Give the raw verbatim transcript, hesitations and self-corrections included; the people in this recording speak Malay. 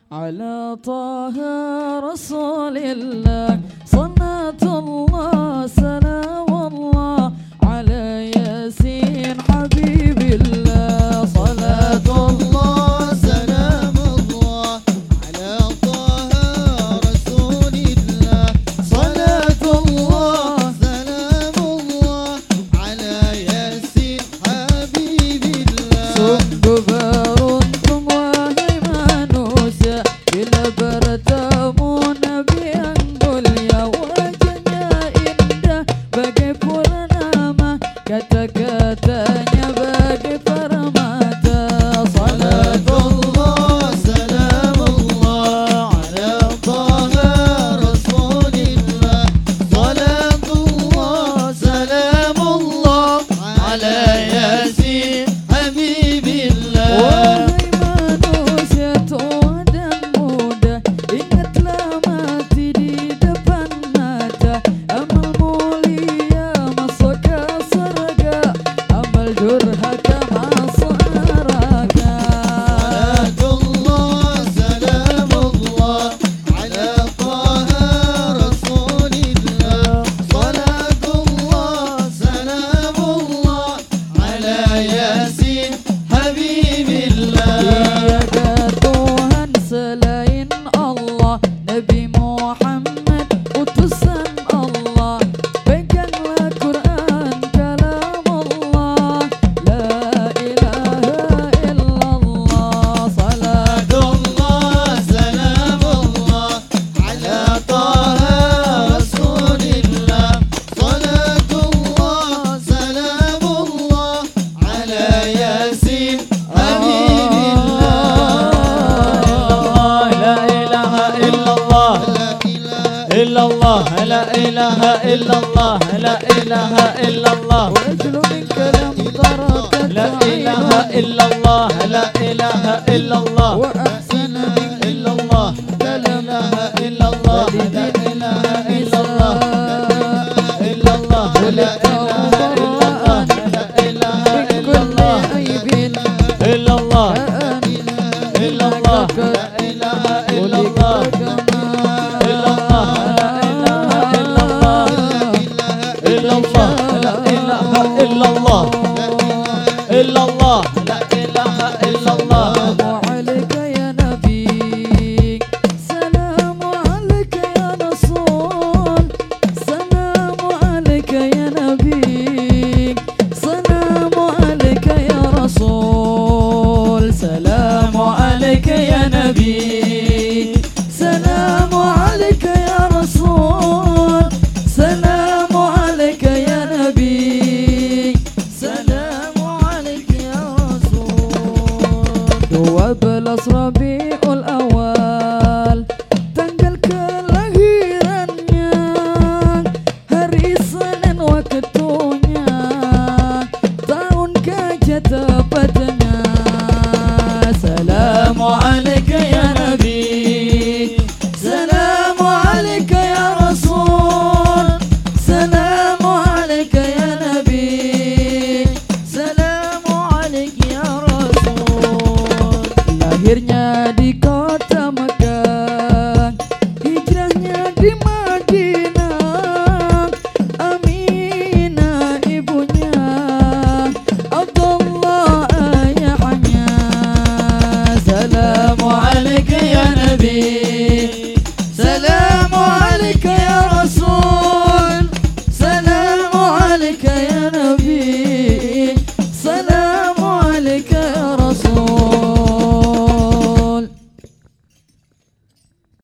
على طه رسول الله صلاة الله سلام الله على ياسين حبيب الله صلاة الله سلام الله على طه رسول الله صلاة الله سلام الله على ياسين حبيب الله سنبباركم وهي manusia bila bertemu Nabi yang mulia wajahnya indah bagai purnama kata-katanya bagai permata salatullah salamullah ala taha rasulillah salatullah salamullah ala yasin habibillah. Wahai manusia tua dan muda, ingatlah mati di depan mata. Amal mulia masuk ke surga, amal durhaka masuk neraka. Salatullah salamullah ala taha rasulillah salatullah salamullah ala yasin habibillah. Tiada Tuhan selain Allah, Nabi Muhammad utusan Allah. Peganglah Quran kalam Allah, la ilaha illallah. Salatullah salamullah ala taha rasulillah salatullah salamullah ala yasin habibillah. لا إله إلا الله إلا الله لا إله إلا الله لا إله إلا الله وأجل منك لم ترك لا إله إلا الله لا إله إلا الله وأحسن منك إلا الله لا إله إلا الله لا إله إلا الله إلا الله لا إله إلا الله لا إله من إلا كل الله عيب إلا الله فأنت إلا الله لا إله إلا الله إلا الله لا إله إلا الله إلا الله لا إله إلا الله إلا الله لا إله إلا الله. سلام عليك يا نبي سلام عليك يا رسول سلام عليك يا نبي سلام عليك يا رسول سلام عليك يا نبي سلام عليك يا رسول سلام عليك يا نبي سلام عليك يا رسول. dua belas Rabiul Awal tanggal kelahirannya, hari Senin waktunya, tahun gajah tepatnya. Salamu alaika ya Nabi, salamu alaika ya Rasul, salamu alaika ya Nabi, salamu alaika ya Rasul. Lahirnya di kota Mekah, hijrahnya di Madinah, Aminah ibunya, Abdullah ayahnya. Salamu alaika ya Nabi, salamu alaika ya Rasul, salamu alaika ya Nabi, salamu alaika ya Rasul.